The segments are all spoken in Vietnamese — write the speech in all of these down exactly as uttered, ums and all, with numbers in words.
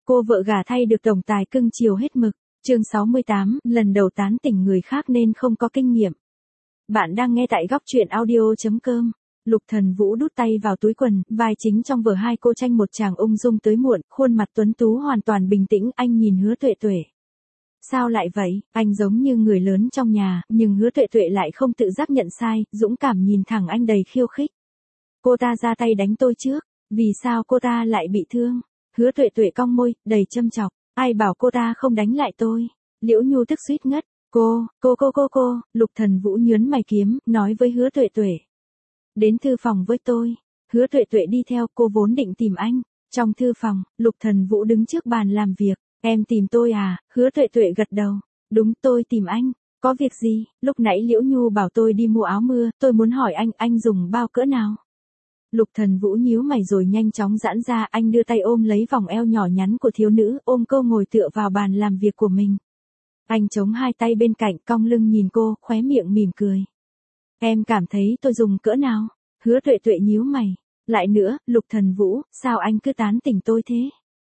Cô vợ gả thay được tổng tài cưng chiều hết mực. Chương sáu mươi tám, lần đầu tán tỉnh người khác nên không có kinh nghiệm. Bạn đang nghe tại góc truyện audio chấm com. Lục Thần Vũ đút tay vào túi quần, vai chính trong vở hai cô tranh một chàng ung dung tới muộn, khuôn mặt tuấn tú hoàn toàn bình tĩnh, anh nhìn Hứa Tuệ Tuệ. Sao lại vậy? Anh giống như người lớn trong nhà, nhưng Hứa Tuệ Tuệ lại không tự giác nhận sai, dũng cảm nhìn thẳng anh đầy khiêu khích. Cô ta ra tay đánh tôi trước, vì sao cô ta lại bị thương? Hứa Tuệ Tuệ cong môi, đầy châm chọc, ai bảo cô ta không đánh lại tôi? Liễu Nhu tức suýt ngất, cô, cô cô cô cô, Lục Thần Vũ nhớn mày kiếm, nói với Hứa Tuệ Tuệ. Đến thư phòng với tôi. Hứa Tuệ Tuệ đi theo, cô vốn định tìm anh. Trong thư phòng, Lục Thần Vũ đứng trước bàn làm việc. Em tìm tôi à? Hứa Tuệ Tuệ gật đầu. Đúng, tôi tìm anh. Có việc gì? Lúc nãy Liễu Nhu bảo tôi đi mua áo mưa, tôi muốn hỏi anh, anh dùng bao cỡ nào? Lục Thần Vũ nhíu mày rồi nhanh chóng giãn ra, anh đưa tay ôm lấy vòng eo nhỏ nhắn của thiếu nữ, ôm cô ngồi tựa vào bàn làm việc của mình. Anh chống hai tay bên cạnh, cong lưng nhìn cô, khóe miệng mỉm cười. Em cảm thấy tôi dùng cỡ nào? Hứa Tuệ Tuệ nhíu mày. Lại nữa, Lục Thần Vũ, sao anh cứ tán tỉnh tôi thế?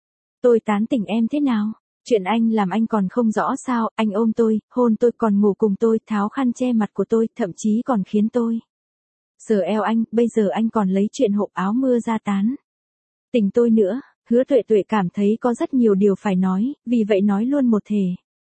Tôi tán tỉnh em thế nào? Chuyện anh làm anh còn không rõ sao? Anh ôm tôi, hôn tôi, còn ngủ cùng tôi, tháo khăn che mặt của tôi, thậm chí còn khiến tôi sờ eo anh, bây giờ anh còn lấy chuyện hộp áo mưa ra tán tỉnh tôi nữa. Hứa Tuệ Tuệ cảm thấy có rất nhiều điều phải nói, vì vậy nói luôn một thể.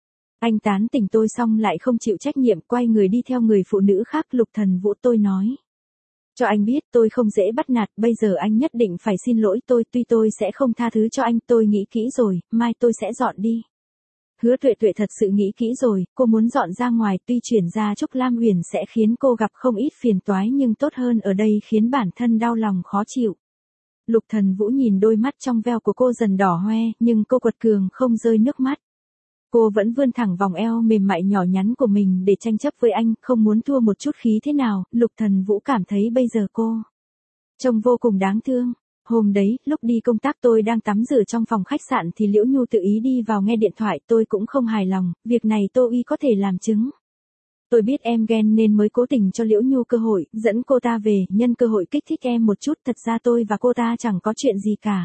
Anh tán tỉnh tôi xong lại không chịu trách nhiệm, quay người đi theo người phụ nữ khác. Lục Thần Vũ, tôi nói cho anh biết tôi không dễ bắt nạt, bây giờ anh nhất định phải xin lỗi tôi, tuy tôi sẽ không tha thứ cho anh, tôi nghĩ kỹ rồi, mai tôi sẽ dọn đi. Hứa Tuệ Tuệ thật sự nghĩ kỹ rồi, cô muốn dọn ra ngoài, tuy chuyển ra Trúc Lam Uyển sẽ khiến cô gặp không ít phiền toái nhưng tốt hơn ở đây khiến bản thân đau lòng khó chịu. Lục Thần Vũ nhìn đôi mắt trong veo của cô dần đỏ hoe, nhưng cô quật cường không rơi nước mắt. Cô vẫn vươn thẳng vòng eo mềm mại nhỏ nhắn của mình để tranh chấp với anh, không muốn thua một chút khí thế nào. Lục Thần Vũ cảm thấy bây giờ cô trông vô cùng đáng thương. Hôm đấy, lúc đi công tác tôi đang tắm rửa trong phòng khách sạn thì Liễu Nhu tự ý đi vào nghe điện thoại, tôi cũng không hài lòng, việc này Tô Y có thể làm chứng. Tôi biết em ghen nên mới cố tình cho Liễu Nhu cơ hội, dẫn cô ta về, nhân cơ hội kích thích em một chút, thật ra tôi và cô ta chẳng có chuyện gì cả.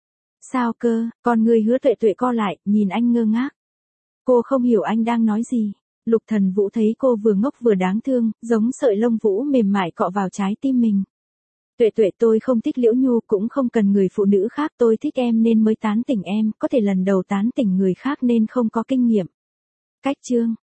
Sao cơ? Con người Hứa Tuệ Tuệ co lại, nhìn anh ngơ ngác. Cô không hiểu anh đang nói gì. Lục Thần Vũ thấy cô vừa ngốc vừa đáng thương, giống sợi lông vũ mềm mại cọ vào trái tim mình. Tuệ Tuệ, tôi không thích Liễu Nhu, cũng không cần người phụ nữ khác, tôi thích em nên mới tán tỉnh em, có thể lần đầu tán tỉnh người khác nên không có kinh nghiệm. Cách chương